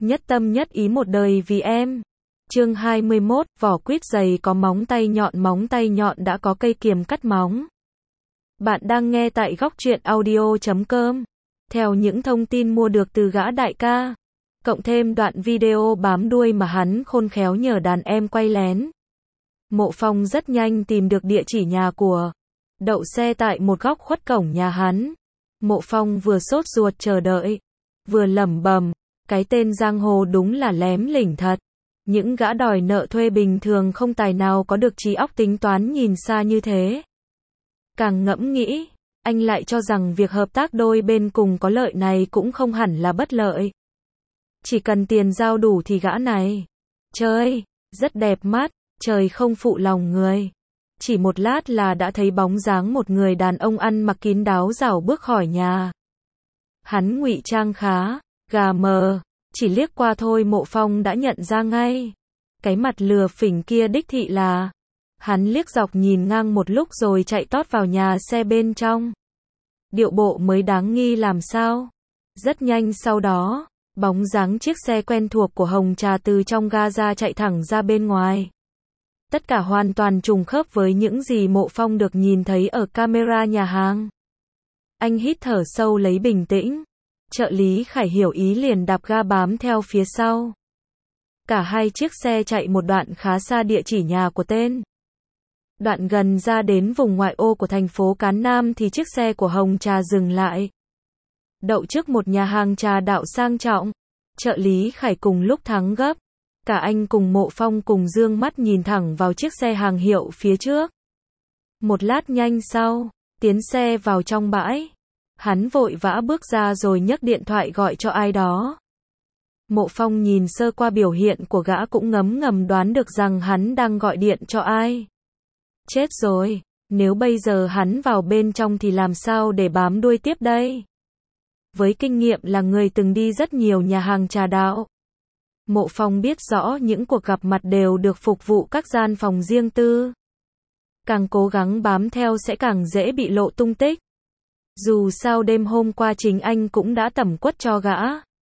nhất tâm nhất ý một đời vì em. Chương 21, vỏ quýt dày có móng tay nhọn đã có cây kiềm cắt móng. Bạn đang nghe tại góc truyện audio.com. Theo những thông tin mua được từ gã đại ca, cộng thêm đoạn video bám đuôi mà hắn khôn khéo nhờ đàn em quay lén, Mộ Phong rất nhanh tìm được địa chỉ nhà của, đậu xe tại một góc khuất cổng nhà hắn. Mộ Phong vừa sốt ruột chờ đợi, vừa lẩm bẩm, cái tên giang hồ đúng là lém lỉnh thật. Những gã đòi nợ thuê bình thường không tài nào có được trí óc tính toán nhìn xa như thế. Càng ngẫm nghĩ, anh lại cho rằng việc hợp tác đôi bên cùng có lợi này cũng không hẳn là bất lợi. Chỉ cần tiền giao đủ thì gã này, trời, rất đẹp mắt, trời không phụ lòng người. Chỉ một lát là đã thấy bóng dáng một người đàn ông ăn mặc kín đáo rảo bước khỏi nhà. Hắn ngụy trang khá gà mờ, chỉ liếc qua thôi Mộ Phong đã nhận ra ngay. Cái mặt lừa phỉnh kia đích thị là. Hắn liếc dọc nhìn ngang một lúc rồi chạy tót vào nhà xe bên trong. Điệu bộ mới đáng nghi làm sao. Rất nhanh sau đó, bóng dáng chiếc xe quen thuộc của Hồng Trà từ trong ga ra chạy thẳng ra bên ngoài. Tất cả hoàn toàn trùng khớp với những gì Mộ Phong được nhìn thấy ở camera nhà hàng. Anh hít thở sâu lấy bình tĩnh. Trợ lý Khải hiểu ý liền đạp ga bám theo phía sau. Cả hai chiếc xe chạy một đoạn khá xa địa chỉ nhà của tên. Đoạn gần ra đến vùng ngoại ô của thành phố Cán Nam thì chiếc xe của Hồng Trà dừng lại. Đậu trước một nhà hàng trà đạo sang trọng. Trợ lý Khải cùng lúc thắng gấp. Cả anh cùng Mộ Phong cùng dương mắt nhìn thẳng vào chiếc xe hàng hiệu phía trước. Một lát nhanh sau, tiến xe vào trong bãi. Hắn vội vã bước ra rồi nhấc điện thoại gọi cho ai đó. Mộ Phong nhìn sơ qua biểu hiện của gã cũng ngấm ngầm đoán được rằng hắn đang gọi điện cho ai. Chết rồi, nếu bây giờ hắn vào bên trong thì làm sao để bám đuôi tiếp đây? Với kinh nghiệm là người từng đi rất nhiều nhà hàng trà đạo, Mộ Phong biết rõ những cuộc gặp mặt đều được phục vụ các gian phòng riêng tư. Càng cố gắng bám theo sẽ càng dễ bị lộ tung tích. Dù sao đêm hôm qua chính anh cũng đã tẩm quất cho gã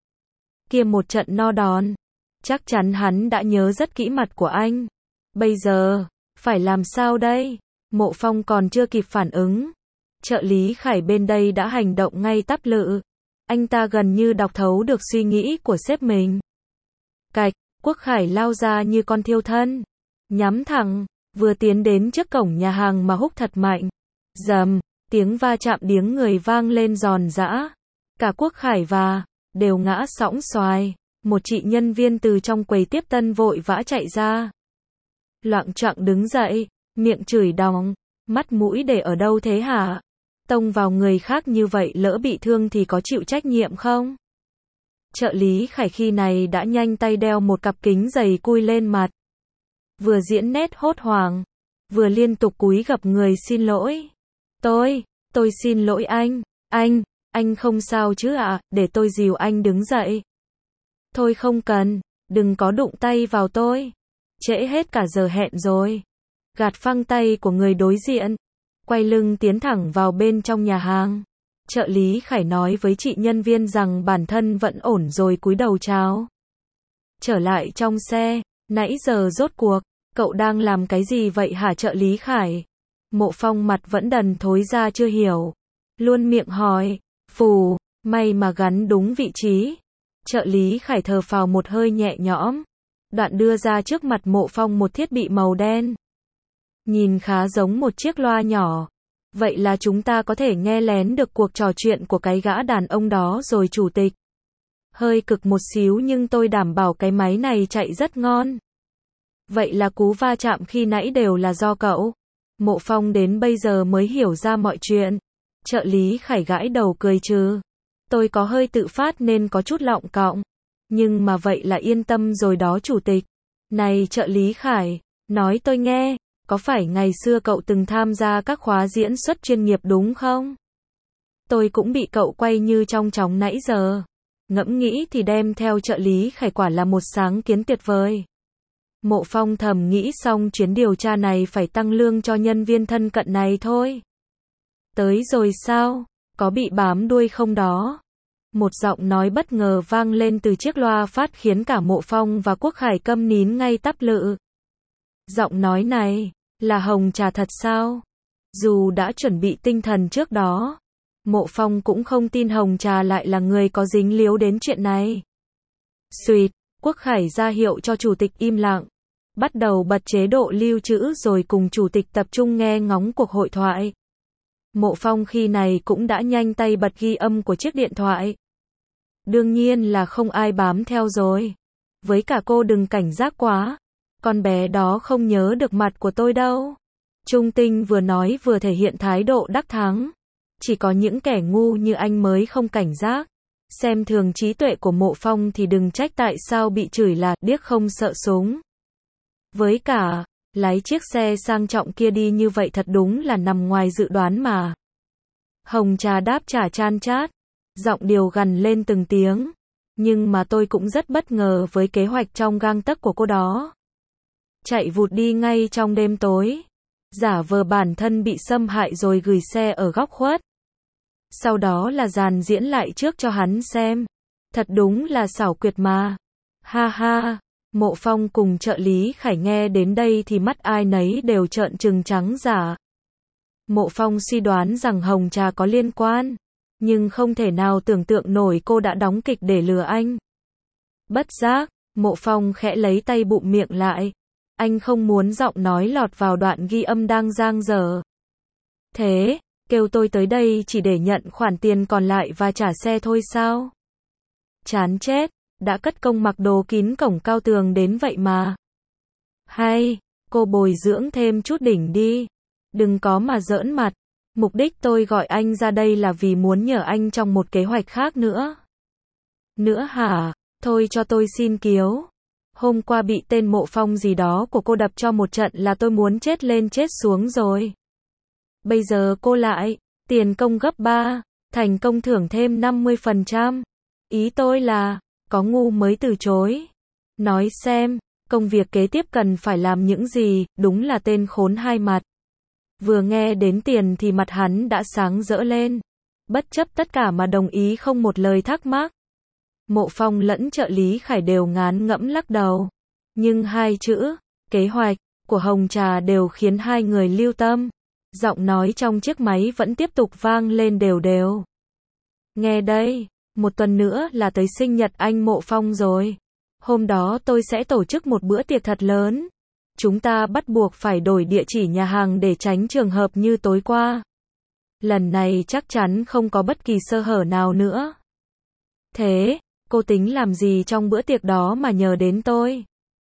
kia một trận no đòn. Chắc chắn hắn đã nhớ rất kỹ mặt của anh. Bây giờ, phải làm sao đây? Mộ Phong còn chưa kịp phản ứng. Trợ lý Khải bên đây đã hành động ngay tắp lự. Anh ta gần như đọc thấu được suy nghĩ của sếp mình. Cạch, Quốc Khải lao ra như con thiêu thân. Nhắm thẳng, vừa tiến đến trước cổng nhà hàng mà húc thật mạnh. Dầm, tiếng va chạm điếng người vang lên giòn giã. Cả Quốc Khải và đều ngã sõng xoài. Một chị nhân viên từ trong quầy tiếp tân vội vã chạy ra. Loạng choạng đứng dậy, miệng chửi đòng, mắt mũi để ở đâu thế hả? Tông vào người khác như vậy lỡ bị thương thì có chịu trách nhiệm không? Trợ lý Khải khi này đã nhanh tay đeo một cặp kính dày cui lên mặt. Vừa diễn nét hốt hoảng, vừa liên tục cúi gập người xin lỗi. Tôi xin lỗi anh không sao chứ ạ, để tôi dìu anh đứng dậy. Thôi không cần, đừng có đụng tay vào tôi. Trễ hết cả giờ hẹn rồi. Gạt phăng tay của người đối diện, quay lưng tiến thẳng vào bên trong nhà hàng. Trợ lý Khải nói với chị nhân viên rằng bản thân vẫn ổn rồi cúi đầu chào. Trở lại trong xe, nãy giờ rốt cuộc, cậu đang làm cái gì vậy hả trợ lý Khải? Mộ Phong mặt vẫn đần thối ra chưa hiểu. Luôn miệng hỏi, phù, may mà gắn đúng vị trí. Trợ lý Khải thở phào một hơi nhẹ nhõm. Đoạn đưa ra trước mặt Mộ Phong một thiết bị màu đen. Nhìn khá giống một chiếc loa nhỏ. Vậy là chúng ta có thể nghe lén được cuộc trò chuyện của cái gã đàn ông đó rồi chủ tịch. Hơi cực một xíu nhưng tôi đảm bảo cái máy này chạy rất ngon. Vậy là cú va chạm khi nãy đều là do cậu. Mộ Phong đến bây giờ mới hiểu ra mọi chuyện. Trợ lý Khải gãi đầu cười trừ. Tôi có hơi tự phát nên có chút lọng cọng. Nhưng mà vậy là yên tâm rồi đó chủ tịch. Này trợ lý Khải, nói tôi nghe, có phải ngày xưa cậu từng tham gia các khóa diễn xuất chuyên nghiệp đúng không? Tôi cũng bị cậu quay như trong chóng nãy giờ. Ngẫm nghĩ thì đem theo trợ lý Khải quả là một sáng kiến tuyệt vời. Mộ Phong thầm nghĩ xong chuyến điều tra này phải tăng lương cho nhân viên thân cận này thôi. Tới rồi sao? Có bị bám đuôi không đó? Một giọng nói bất ngờ vang lên từ chiếc loa phát khiến cả Mộ Phong và Quốc Khải câm nín ngay tắp lự. Giọng nói này, là Hồng Trà thật sao? Dù đã chuẩn bị tinh thần trước đó, Mộ Phong cũng không tin Hồng Trà lại là người có dính líu đến chuyện này. Xuỵt, Quốc Khải ra hiệu cho chủ tịch im lặng, bắt đầu bật chế độ lưu trữ rồi cùng chủ tịch tập trung nghe ngóng cuộc hội thoại. Mộ Phong khi này cũng đã nhanh tay bật ghi âm của chiếc điện thoại. Đương nhiên là không ai bám theo rồi. Với cả cô đừng cảnh giác quá. Con bé đó không nhớ được mặt của tôi đâu. Trung Tinh vừa nói vừa thể hiện thái độ đắc thắng. Chỉ có những kẻ ngu như anh mới không cảnh giác. Xem thường trí tuệ của Mộ Phong thì đừng trách tại sao bị chửi là điếc không sợ súng. Với cả, lái chiếc xe sang trọng kia đi như vậy thật đúng là nằm ngoài dự đoán mà. Hồng Trà đáp trả chan chát, giọng điều gằn lên từng tiếng. Nhưng mà tôi cũng rất bất ngờ với kế hoạch trong gang tấc của cô đó. Chạy vụt đi ngay trong đêm tối, giả vờ bản thân bị xâm hại rồi gửi xe ở góc khuất. Sau đó là dàn diễn lại trước cho hắn xem. Thật đúng là xảo quyệt mà. Ha ha, Mộ Phong cùng trợ lý Khải nghe đến đây thì mắt ai nấy đều trợn trừng trắng dã. Mộ Phong suy đoán rằng Hồng Trà có liên quan, nhưng không thể nào tưởng tượng nổi cô đã đóng kịch để lừa anh. Bất giác, Mộ Phong khẽ lấy tay bụm miệng lại. Anh không muốn giọng nói lọt vào đoạn ghi âm đang dang dở. Thế, kêu tôi tới đây chỉ để nhận khoản tiền còn lại và trả xe thôi sao? Chán chết, đã cất công mặc đồ kín cổng cao tường đến vậy mà. Hay, cô bồi dưỡng thêm chút đỉnh đi. Đừng có mà giỡn mặt. Mục đích tôi gọi anh ra đây là vì muốn nhờ anh trong một kế hoạch khác nữa. Nữa hả? Thôi cho tôi xin kiếu. Hôm qua bị tên Mộ Phong gì đó của cô đập cho một trận là tôi muốn chết lên chết xuống rồi. Bây giờ cô lại, tiền công gấp 3, thành công thưởng thêm 50%. Ý tôi là, có ngu mới từ chối. Nói xem, công việc kế tiếp cần phải làm những gì, đúng là tên khốn hai mặt. Vừa nghe đến tiền thì mặt hắn đã sáng rỡ lên. Bất chấp tất cả mà đồng ý không một lời thắc mắc. Mộ Phong lẫn trợ lý Khải đều ngán ngẫm lắc đầu. Nhưng hai chữ, kế hoạch, của Hồng Trà đều khiến hai người lưu tâm. Giọng nói trong chiếc máy vẫn tiếp tục vang lên đều đều. Nghe đây, một tuần nữa là tới sinh nhật anh Mộ Phong rồi. Hôm đó tôi sẽ tổ chức một bữa tiệc thật lớn. Chúng ta bắt buộc phải đổi địa chỉ nhà hàng để tránh trường hợp như tối qua. Lần này chắc chắn không có bất kỳ sơ hở nào nữa. Thế, cô tính làm gì trong bữa tiệc đó mà nhờ đến tôi?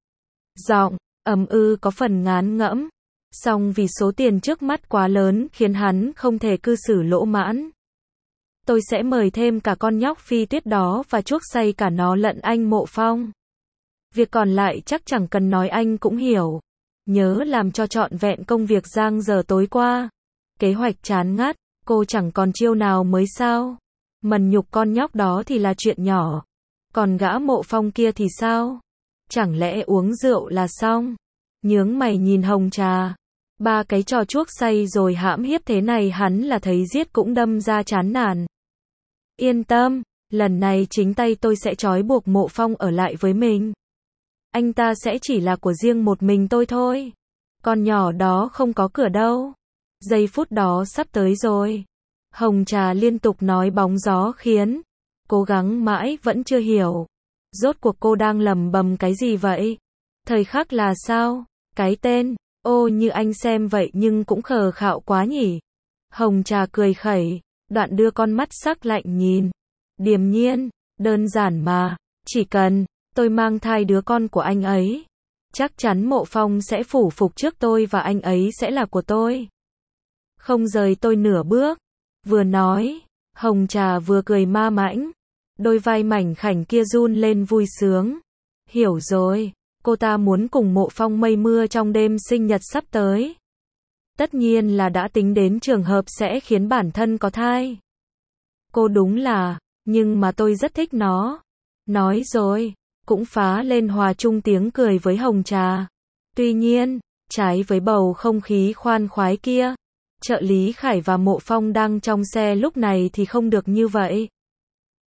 Giọng có phần ngán ngẫm. Song vì số tiền trước mắt quá lớn khiến hắn không thể cư xử lỗ mãn. Tôi sẽ mời thêm cả con nhóc Phi Tuyết đó và chuốc say cả nó lẫn anh Mộ Phong. Việc còn lại chắc chẳng cần nói anh cũng hiểu. Nhớ làm cho trọn vẹn công việc giang dở tối qua. Kế hoạch chán ngắt, cô chẳng còn chiêu nào mới sao? Mần nhục con nhóc đó thì là chuyện nhỏ. Còn gã Mộ Phong kia thì sao? Chẳng lẽ uống rượu là xong? Nhướng mày nhìn Hồng Trà. Ba cái trò chuốc say rồi hãm hiếp thế này hắn là thấy giết cũng đâm ra chán nản. Yên tâm, lần này chính tay tôi sẽ trói buộc Mộ Phong ở lại với mình. Anh ta sẽ chỉ là của riêng một mình tôi thôi. Con nhỏ đó không có cửa đâu. Giây phút đó sắp tới rồi. Hồng Trà liên tục nói bóng gió khiến cố gắng mãi vẫn chưa hiểu. Rốt cuộc cô đang lẩm bẩm cái gì vậy? Thời khắc là sao? Cái tên, ô như anh xem vậy nhưng cũng khờ khạo quá nhỉ. Hồng Trà cười khẩy, đoạn đưa con mắt sắc lạnh nhìn. Điềm nhiên, đơn giản mà, chỉ cần tôi mang thai đứa con của anh ấy, chắc chắn Mộ Phong sẽ phủ phục trước tôi và anh ấy sẽ là của tôi. Không rời tôi nửa bước. Vừa nói, Hồng Trà vừa cười ma mãnh. Đôi vai mảnh khảnh kia run lên vui sướng. Hiểu rồi, cô ta muốn cùng Mộ Phong mây mưa trong đêm sinh nhật sắp tới. Tất nhiên là đã tính đến trường hợp sẽ khiến bản thân có thai. Cô đúng là, nhưng mà tôi rất thích nó. Nói rồi, cũng phá lên hòa chung tiếng cười với Hồng Trà. Tuy nhiên, trái với bầu không khí khoan khoái kia, trợ lý Khải và Mộ Phong đang trong xe lúc này thì không được như vậy.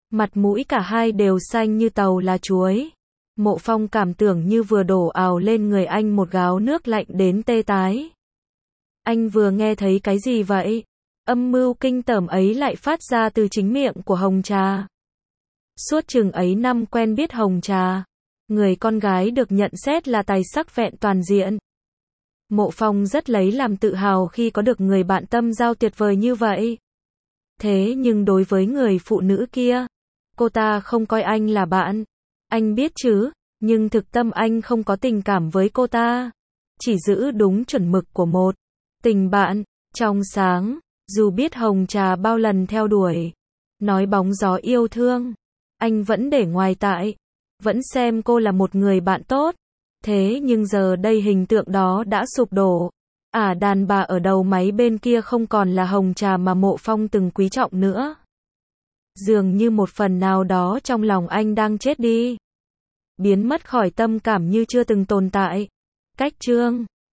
Mặt mũi cả hai đều xanh như tàu lá chuối. Mộ Phong cảm tưởng như vừa đổ ào lên người anh một gáo nước lạnh đến tê tái. Anh vừa nghe thấy cái gì vậy? Âm mưu kinh tởm ấy lại phát ra từ chính miệng của Hồng Trà. Suốt chừng ấy năm quen biết Hồng Trà, người con gái được nhận xét là tài sắc vẹn toàn diện. Mộ Phong rất lấy làm tự hào khi có được người bạn tâm giao tuyệt vời như vậy. Thế nhưng đối với người phụ nữ kia, cô ta không coi anh là bạn. Anh biết chứ, nhưng thực tâm anh không có tình cảm với cô ta. Chỉ giữ đúng chuẩn mực của một tình bạn, trong sáng, dù biết Hồng Trà bao lần theo đuổi, nói bóng gió yêu thương, anh vẫn để ngoài tai, vẫn xem cô là một người bạn tốt. Thế nhưng giờ đây hình tượng đó đã sụp đổ. Đàn bà ở đầu máy bên kia không còn là Hồng Trà mà Mộ Phong từng quý trọng nữa. Dường như một phần nào đó trong lòng anh đang chết đi. Biến mất khỏi tâm cảm như chưa từng tồn tại. Cách chương